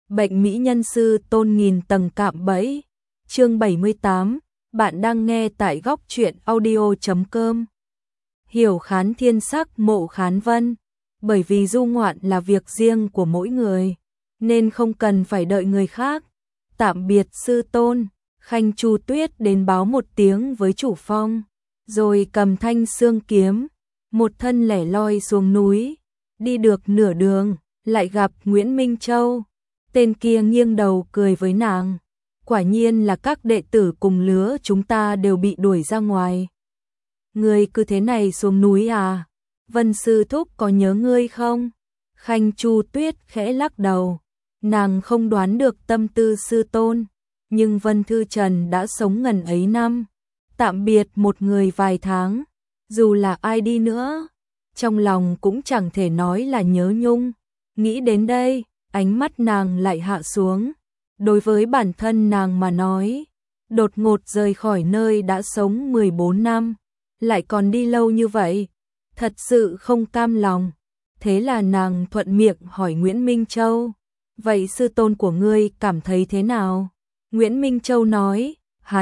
Bệnh mỹ nhân sư tôn nghìn tầng cạm bẫy. Chương 78, bạn đang nghe tại góc truyện audio.com. Hiểu khán thiên sắc mộ khán vân, bởi vì du ngoạn là việc riêng của mỗi người, nên không cần phải đợi người khác. Tạm biệt sư tôn, Khanh Chu Tuyết đến báo một tiếng với chủ phong, rồi cầm thanh xương kiếm, một thân lẻ loi xuống núi. Đi được nửa đường, lại gặp Nguyễn Minh Châu. Tên kia nghiêng đầu cười với nàng. Quả nhiên là các đệ tử cùng lứa chúng ta đều bị đuổi ra ngoài. Ngươi cứ thế này xuống núi à? Vân sư thúc có nhớ ngươi không? Khanh Chu Tuyết khẽ lắc đầu. Nàng không đoán được tâm tư sư tôn, nhưng Vân Thư Trần đã sống ngần ấy năm, tạm biệt một người vài tháng, dù là ai đi nữa, trong lòng cũng chẳng thể nói là nhớ nhung. Nghĩ đến đây, ánh mắt nàng lại hạ xuống. Đối với bản thân nàng mà nói, đột ngột rời khỏi nơi đã sống 14 năm, lại còn đi lâu như vậy, thật sự không cam lòng. Thế là nàng thuận miệng hỏi Nguyễn Minh Châu, vậy sư tôn của ngươi cảm thấy thế nào? Nguyễn Minh Châu nói,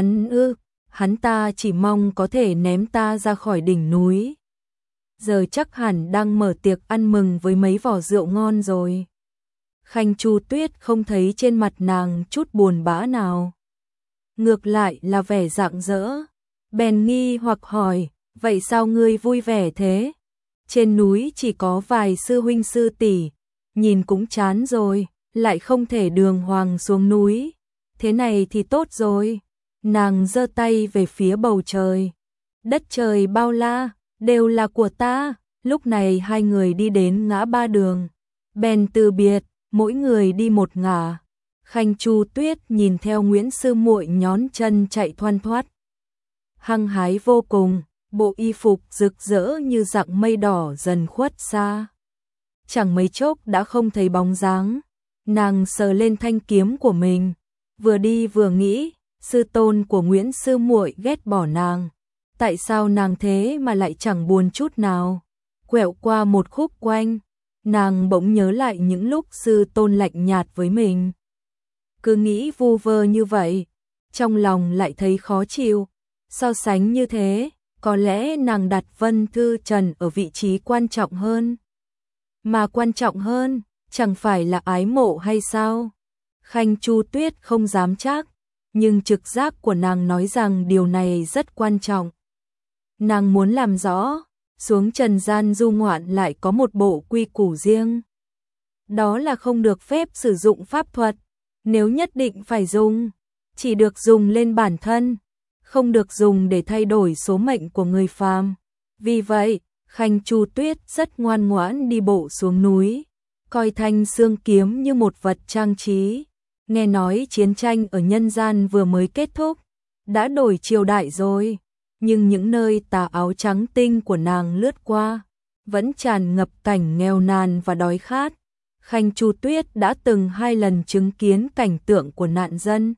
hắn ta chỉ mong có thể ném ta ra khỏi đỉnh núi. Giờ chắc hẳn đang mở tiệc ăn mừng với mấy vỏ rượu ngon rồi. Khanh Chu Tuyết không thấy trên mặt nàng chút buồn bã nào, ngược lại là vẻ rạng rỡ. Bèn nghi hoặc hỏi, vậy sao ngươi vui vẻ thế? Trên núi chỉ có vài sư huynh sư tỷ, nhìn cũng chán rồi, lại không thể đường hoàng xuống núi. Thế này thì tốt rồi. Nàng giơ tay về phía bầu trời. Đất trời bao la, đều là của ta. Lúc này hai người đi đến ngã ba đường, bèn từ biệt, mỗi người đi một ngả. Khanh Chu Tuyết nhìn theo Nguyễn sư muội nhón chân chạy thoăn thoắt, hăng hái vô cùng, bộ y phục rực rỡ như dạng mây đỏ dần khuất xa. Chẳng mấy chốc đã không thấy bóng dáng. Nàng sờ lên thanh kiếm của mình, vừa đi vừa nghĩ, sư tôn của Nguyễn sư muội ghét bỏ nàng, tại sao nàng thế mà lại chẳng buồn chút nào? Quẹo qua một khúc quanh, nàng bỗng nhớ lại những lúc sư tôn lạnh nhạt với mình. Cứ nghĩ vu vơ như vậy, trong lòng lại thấy khó chịu. So sánh như thế, có lẽ nàng đặt Vân Thư Trần ở vị trí quan trọng hơn. Mà quan trọng hơn, chẳng phải là ái mộ hay sao? Khanh Chu Tuyết không dám chắc, nhưng trực giác của nàng nói rằng điều này rất quan trọng. Nàng muốn làm rõ, xuống trần gian du ngoạn lại có một bộ quy củ riêng. Đó là không được phép sử dụng pháp thuật, nếu nhất định phải dùng, chỉ được dùng lên bản thân, không được dùng để thay đổi số mệnh của người phàm. Vì vậy, Khanh Chu Tuyết rất ngoan ngoãn đi bộ xuống núi, coi thanh xương kiếm như một vật trang trí. Nghe nói chiến tranh ở nhân gian vừa mới kết thúc, đã đổi triều đại rồi, nhưng những nơi tà áo trắng tinh của nàng lướt qua, vẫn tràn ngập cảnh nghèo nàn và đói khát. Khanh Chu Tuyết đã từng 2 lần chứng kiến cảnh tượng của nạn dân.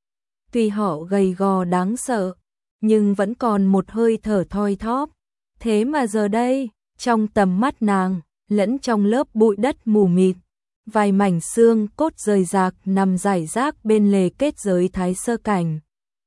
Tuy họ gầy gò đáng sợ, nhưng vẫn còn một hơi thở thoi thóp. Thế mà giờ đây, trong tầm mắt nàng, lẫn trong lớp bụi đất mù mịt, vài mảnh xương cốt rời rạc nằm rải rác bên lề kết giới Thái Sơ Cảnh.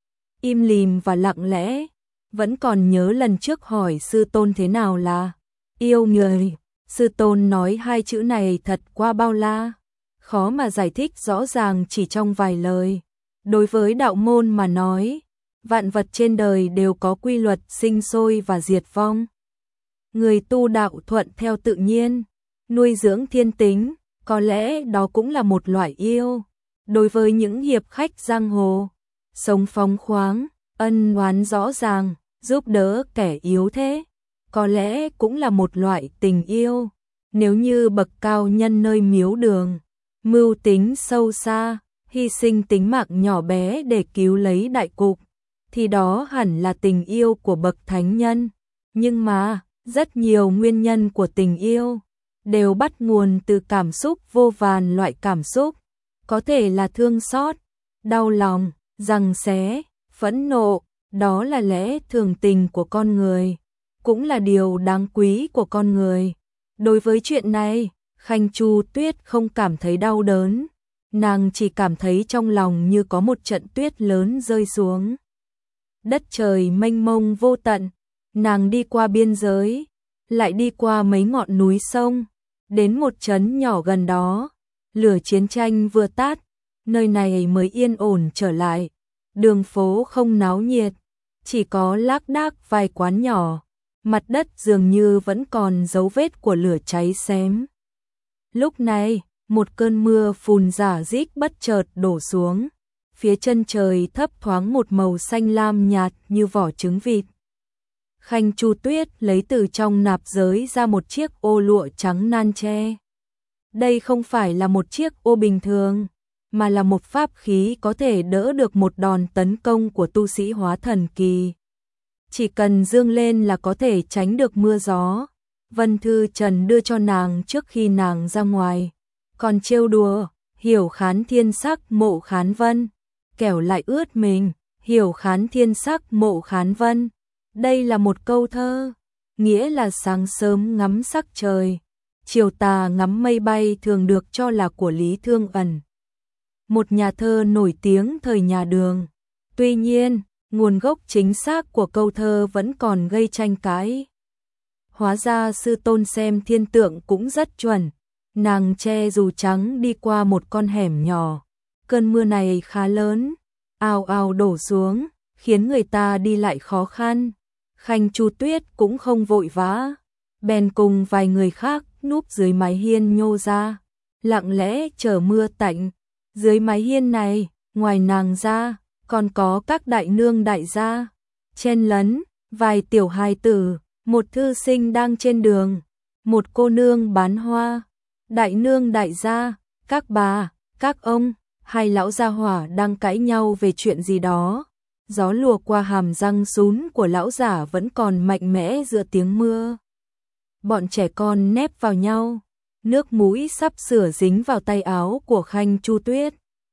Im lìm và lặng lẽ, vẫn còn nhớ lần trước hỏi sư tôn thế nào là yêu người. Sư tôn nói 2 chữ này thật quá bao la, khó mà giải thích rõ ràng chỉ trong vài lời. Đối với đạo môn mà nói, vạn vật trên đời đều có quy luật sinh sôi và diệt vong. Người tu đạo thuận theo tự nhiên, nuôi dưỡng thiên tính, có lẽ đó cũng là một loại yêu. Đối với những hiệp khách giang hồ, sống phóng khoáng, ân oán rõ ràng, giúp đỡ kẻ yếu thế, có lẽ cũng là một loại tình yêu. Nếu như bậc cao nhân nơi miếu đường, mưu tính sâu xa, hy sinh tính mạng nhỏ bé để cứu lấy đại cục, thì đó hẳn là tình yêu của bậc thánh nhân. Nhưng mà, rất nhiều nguyên nhân của tình yêu đều bắt nguồn từ cảm xúc vô vàn loại cảm xúc, có thể là thương xót, đau lòng, giằng xé, phẫn nộ. Đó là lẽ thường tình của con người, cũng là điều đáng quý của con người. Đối với chuyện này, Khanh Chu Tuyết không cảm thấy đau đớn, nàng chỉ cảm thấy trong lòng như có một trận tuyết lớn rơi xuống. Đất trời mênh mông vô tận, nàng đi qua biên giới, lại đi qua mấy ngọn núi sông, đến một trấn nhỏ gần đó, lửa chiến tranh vừa tắt, nơi này mới yên ổn trở lại. Đường phố không náo nhiệt, chỉ có lác đác vài quán nhỏ, mặt đất dường như vẫn còn dấu vết của lửa cháy xém. Lúc này, một cơn mưa phùn rả rích bất chợt đổ xuống, phía chân trời thấp thoáng một màu xanh lam nhạt như vỏ trứng vịt. Khanh Chu Tuyết lấy từ trong nạp giới ra một chiếc ô lụa trắng nan tre. Đây không phải là một chiếc ô bình thường, mà là một pháp khí có thể đỡ được một đòn tấn công của tu sĩ hóa thần kỳ. Chỉ cần dương lên là có thể tránh được mưa gió. Vân Thư Trần đưa cho nàng trước khi nàng ra ngoài. Còn trêu đùa, hiểu khán thiên sắc mộ khán vân. Kẻo lại ướt mình, hiểu khán thiên sắc mộ khán vân. Đây là một câu thơ, nghĩa là sáng sớm ngắm sắc trời, chiều tà ngắm mây bay thường được cho là của Lý Thương Ẩn, một nhà thơ nổi tiếng thời nhà Đường. Tuy nhiên, nguồn gốc chính xác của câu thơ vẫn còn gây tranh cãi. Hóa ra sư tôn xem thiên tượng cũng rất chuẩn. Nàng che dù trắng đi qua một con hẻm nhỏ. Cơn mưa này khá lớn, ào ào đổ xuống, khiến người ta đi lại khó khăn. Khanh Chu Tuyết cũng không vội vã, bèn cùng vài người khác núp dưới mái hiên nhô ra, lặng lẽ chờ mưa tạnh. Dưới mái hiên này, ngoài nàng ra, còn có các đại nương đại gia, chen lấn, vài tiểu hài tử, một thư sinh đang trên đường, một cô nương bán hoa, đại nương đại gia, các bà, các ông, hai lão gia hỏa đang cãi nhau về chuyện gì đó. Gió lùa qua hàm răng sún của lão giả vẫn còn mạnh mẽ giữa tiếng mưa. Bọn trẻ con nép vào nhau, nước mũi sắp sửa dính vào tay áo của Khanh Chu Tuyết.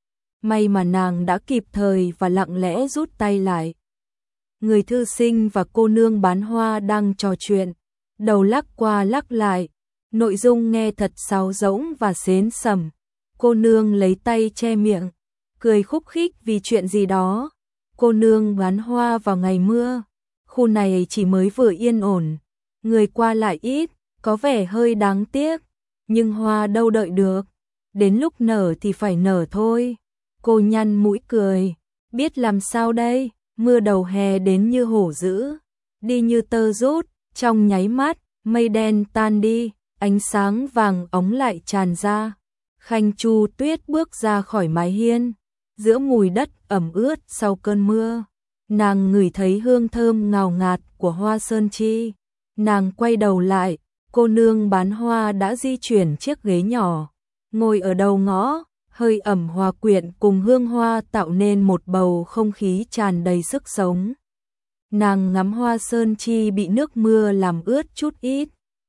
May mà nàng đã kịp thời và lặng lẽ rút tay lại. Người thư sinh và cô nương bán hoa đang trò chuyện, đầu lắc qua lắc lại, nội dung nghe thật sáo rỗng và xến sẩm. Cô nương lấy tay che miệng, cười khúc khích vì chuyện gì đó. Cô nương bán hoa vào ngày mưa, khu này chỉ mới vừa yên ổn, người qua lại ít, có vẻ hơi đáng tiếc, nhưng hoa đâu đợi được, đến lúc nở thì phải nở thôi. Cô nhăn mũi cười, biết làm sao đây, mưa đầu hè đến như hổ dữ, đi như tơ rút, trong nháy mắt, mây đen tan đi, ánh sáng vàng óng lại tràn ra. Khanh Chu Tuyết bước ra khỏi mái hiên, giữa mùi đất ẩm ướt sau cơn mưa, nàng ngửi thấy hương thơm ngào ngạt của hoa sơn chi. Nàng quay đầu lại, cô nương bán hoa đã di chuyển chiếc ghế nhỏ, ngồi ở đầu ngõ, hơi ẩm hòa quyện cùng hương hoa tạo nên một bầu không khí tràn đầy sức sống. Nàng ngắm hoa sơn chi bị nước mưa làm ướt chút ít,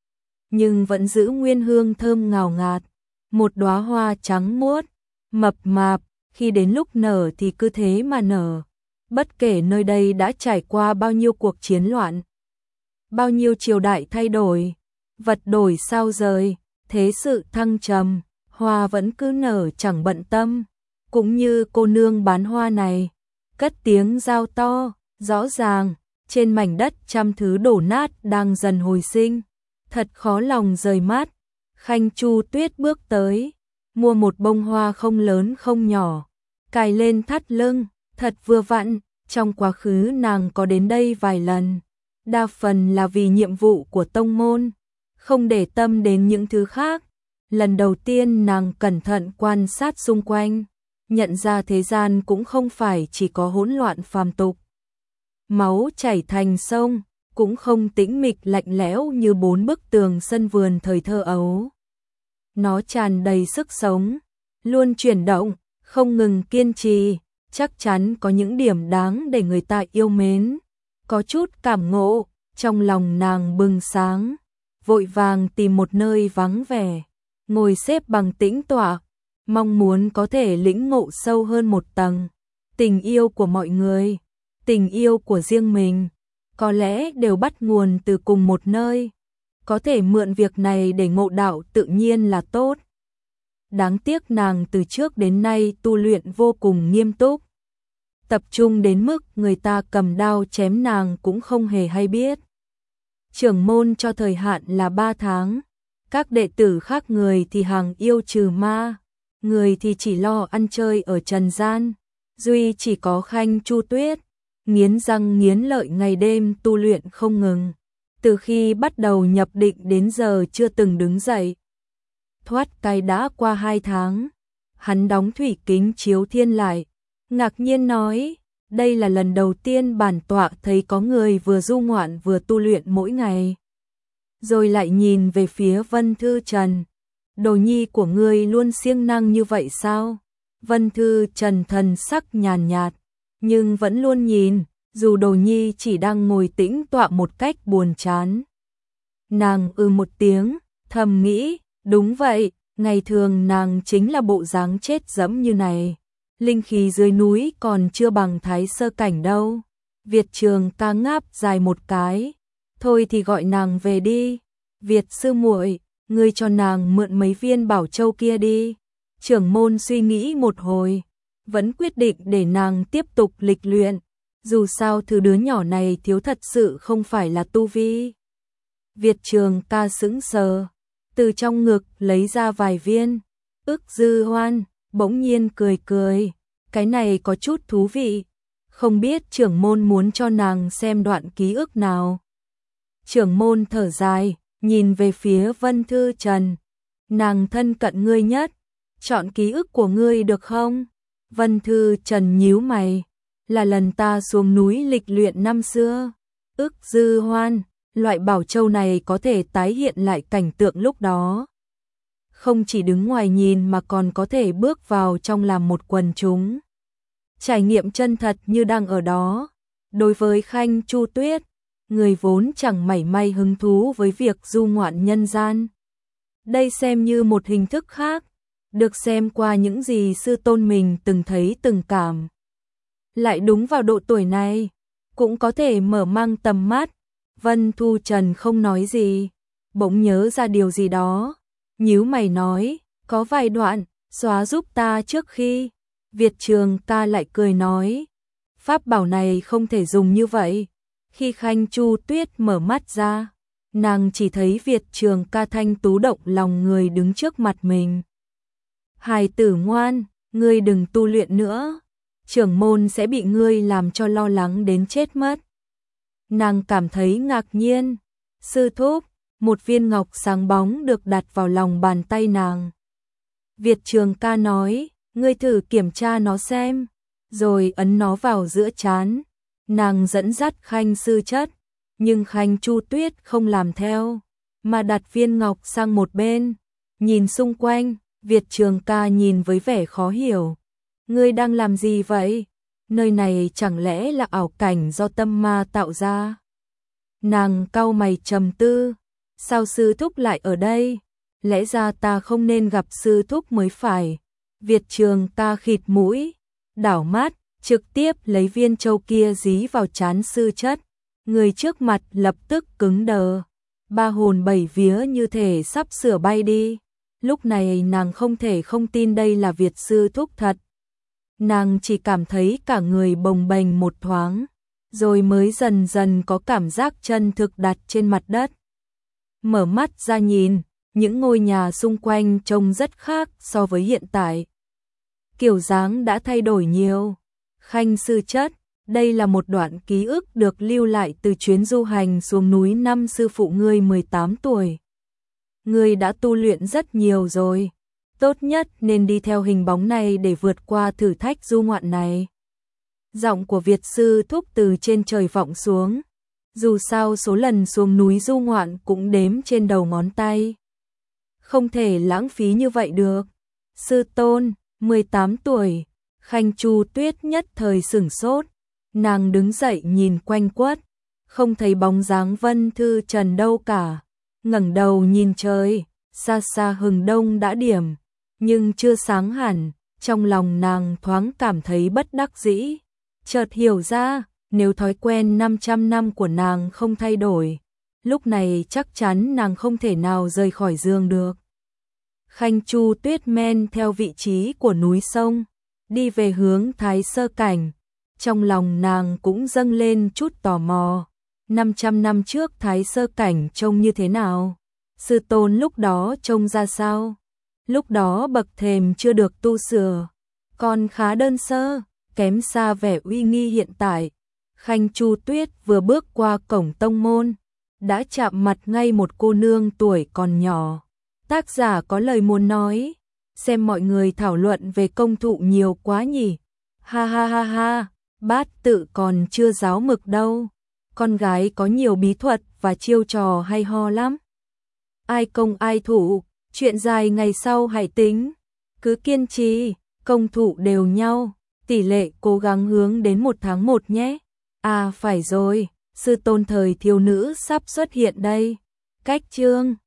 nhưng vẫn giữ nguyên hương thơm ngào ngạt, một đóa hoa trắng muốt, mập mạp, khi đến lúc nở thì cứ thế mà nở. Bất kể nơi đây đã trải qua bao nhiêu cuộc chiến loạn, bao nhiêu triều đại thay đổi, vật đổi sao rời, thế sự thăng trầm, hoa vẫn cứ nở chẳng bận tâm. Cũng như cô nương bán hoa này, cất tiếng rao to, rõ ràng, trên mảnh đất trăm thứ đổ nát đang dần hồi sinh. Thật khó lòng rời mắt. Khanh Chu Tuyết bước tới, mua một bông hoa không lớn không nhỏ, cài lên thắt lưng, thật vừa vặn. Trong quá khứ nàng có đến đây vài lần, đa phần là vì nhiệm vụ của tông môn, không để tâm đến những thứ khác. Lần đầu tiên nàng cẩn thận quan sát xung quanh, nhận ra thế gian cũng không phải chỉ có hỗn loạn phàm tục. Máu chảy thành sông, cũng không tĩnh mịch lạnh lẽo như bốn bức tường sân vườn thời thơ ấu. Nó tràn đầy sức sống, luôn chuyển động, không ngừng kiên trì, chắc chắn có những điểm đáng để người ta yêu mến. Có chút cảm ngộ, trong lòng nàng bừng sáng, vội vàng tìm một nơi vắng vẻ, ngồi xếp bằng tĩnh tọa, mong muốn có thể lĩnh ngộ sâu hơn một tầng. Tình yêu của mọi người, tình yêu của riêng mình, có lẽ đều bắt nguồn từ cùng một nơi. Có thể mượn việc này để ngộ đạo tự nhiên là tốt. đáng tiếc nàng từ trước đến nay tu luyện vô cùng nghiêm túc. Tập trung đến mức người ta cầm đao chém nàng cũng không hề hay biết. Trưởng môn cho thời hạn là 3 tháng. Các đệ tử khác người thì hàng yêu trừ ma, người thì chỉ lo ăn chơi ở trần gian. Duy chỉ có Khanh Chu Tuyết, nghiến răng nghiến lợi ngày đêm tu luyện không ngừng. Từ khi bắt đầu nhập định đến giờ chưa từng đứng dậy. Thoát cái đã qua 2 tháng, hắn đóng thủy kính chiếu thiên lại, ngạc nhiên nói, đây là lần đầu tiên bản tọa thấy có người vừa du ngoạn vừa tu luyện mỗi ngày. Rồi lại nhìn về phía Vân Thư Trần, đồ nhi của ngươi luôn siêng năng như vậy sao? Vân Thư Trần thần sắc nhàn nhạt, nhưng vẫn luôn nhìn, dù đồ nhi chỉ đang ngồi tĩnh tọa một cách buồn chán. Nàng một tiếng, thầm nghĩ, đúng vậy, ngày thường nàng chính là bộ dáng chết dẫm như này. Linh khí dưới núi còn chưa bằng Thái Sơ cảnh đâu. Việt Trường ca ngáp dài một cái, thôi thì gọi nàng về đi. Việt sư muội, ngươi cho nàng mượn mấy viên bảo châu kia đi. Trưởng môn suy nghĩ một hồi, vẫn quyết định để nàng tiếp tục lịch luyện. Dù sao thứ đứa nhỏ này thiếu thật sự không phải là tu vi. Việt Trường ca sững sờ, từ trong ngực lấy ra vài viên. Ức Dư Hoan bỗng nhiên cười cười, cái này có chút thú vị, không biết trưởng môn muốn cho nàng xem đoạn ký ức nào. Trưởng môn thở dài, nhìn về phía Vân Thư Trần, nàng thân cận ngươi nhất, chọn ký ức của ngươi được không? Vân Thư Trần nhíu mày, là lần ta xuống núi lịch luyện năm xưa. Ức Dư Hoan, loại bảo châu này có thể tái hiện lại cảnh tượng lúc đó. Không chỉ đứng ngoài nhìn mà còn có thể bước vào trong làm một quần chúng. Trải nghiệm chân thật như đang ở đó. Đối với Khanh Chu Tuyết, người vốn chẳng mảy may hứng thú với việc du ngoạn nhân gian. Đây xem như một hình thức khác, được xem qua những gì sư tôn mình từng thấy từng cảm. Lại đúng vào độ tuổi này, cũng có thể mở mang tầm mắt. Vân Thu Trần không nói gì, bỗng nhớ ra điều gì đó. Nhíu mày nói, có vài đoạn, xóa giúp ta trước khi. Việt Trường ca lại cười nói, pháp bảo này không thể dùng như vậy. Khi Khanh Chu Tuyết mở mắt ra, nàng chỉ thấy Việt Trường ca thanh tú động lòng người đứng trước mặt mình. Hài tử ngoan, ngươi đừng tu luyện nữa, trưởng môn sẽ bị ngươi làm cho lo lắng đến chết mất. Nàng cảm thấy ngạc nhiên, sư thúc, một viên ngọc sáng bóng được đặt vào lòng bàn tay nàng. Việt Trường ca nói, ngươi thử kiểm tra nó xem, rồi ấn nó vào giữa trán. Nàng dẫn dắt Khanh sư chất, nhưng Khanh Chu Tuyết không làm theo, mà đặt viên ngọc sang một bên. Nhìn xung quanh, Việt Trường ca nhìn với vẻ khó hiểu. Ngươi đang làm gì vậy? Nơi này chẳng lẽ là ảo cảnh do tâm ma tạo ra? Nàng cau mày trầm tư. Sao sư thúc lại ở đây? Lẽ ra ta không nên gặp sư thúc mới phải. Việt Trường ca khịt mũi, đảo mắt, trực tiếp lấy viên châu kia dí vào trán sư chất. Người trước mặt lập tức cứng đờ. Ba hồn bảy vía như thể sắp sửa bay đi. Lúc này nàng không thể không tin đây là Việt sư thúc thật. Nàng chỉ cảm thấy cả người bồng bềnh một thoáng, rồi mới dần dần có cảm giác chân thực đặt trên mặt đất. Mở mắt ra nhìn, những ngôi nhà xung quanh trông rất khác so với hiện tại. Kiểu dáng đã thay đổi nhiều. Khanh sư chất, đây là một đoạn ký ức được lưu lại từ chuyến du hành xuống núi năm sư phụ ngươi 18 tuổi. Ngươi đã tu luyện rất nhiều rồi, tốt nhất nên đi theo hình bóng này để vượt qua thử thách du ngoạn này. Giọng của Việt sư thúc từ trên trời vọng xuống. Dù sao số lần xuống núi du ngoạn cũng đếm trên đầu ngón tay. Không thể lãng phí như vậy được. Sư tôn, 18 tuổi, Khanh Chu Tuyết nhất thời sửng sốt. Nàng đứng dậy nhìn quanh quất, không thấy bóng dáng Vân Thư Trần đâu cả. Ngẩng đầu nhìn trời, xa xa hừng đông đã điểm, nhưng chưa sáng hẳn. Trong lòng nàng thoáng cảm thấy bất đắc dĩ, chợt hiểu ra, nếu thói quen 500 năm của nàng không thay đổi, lúc này chắc chắn nàng không thể nào rời khỏi giường được. Khanh Chu Tuyết men theo vị trí của núi sông, đi về hướng Thái Sơ Cảnh. Trong lòng nàng cũng dâng lên chút tò mò. 500 năm trước Thái Sơ Cảnh trông như thế nào? Sư tôn lúc đó trông ra sao? Lúc đó bậc thềm chưa được tu sửa, còn khá đơn sơ, kém xa vẻ uy nghi hiện tại. Khanh Chu Tuyết vừa bước qua cổng tông môn, đã chạm mặt ngay một cô nương tuổi còn nhỏ. Tác giả có lời muốn nói, xem mọi người thảo luận về công thụ nhiều quá nhỉ. Ha ha ha ha, bát tự còn chưa giáo mực đâu. Con gái có nhiều bí thuật và chiêu trò hay ho lắm. Ai công ai thủ, chuyện dài ngày sau hãy tính. Cứ kiên trì, công thụ đều nhau, tỷ lệ cố gắng hướng đến 1 tháng 1 nhé. À phải rồi, sư tôn thời thiếu nữ sắp xuất hiện đây. Cách chương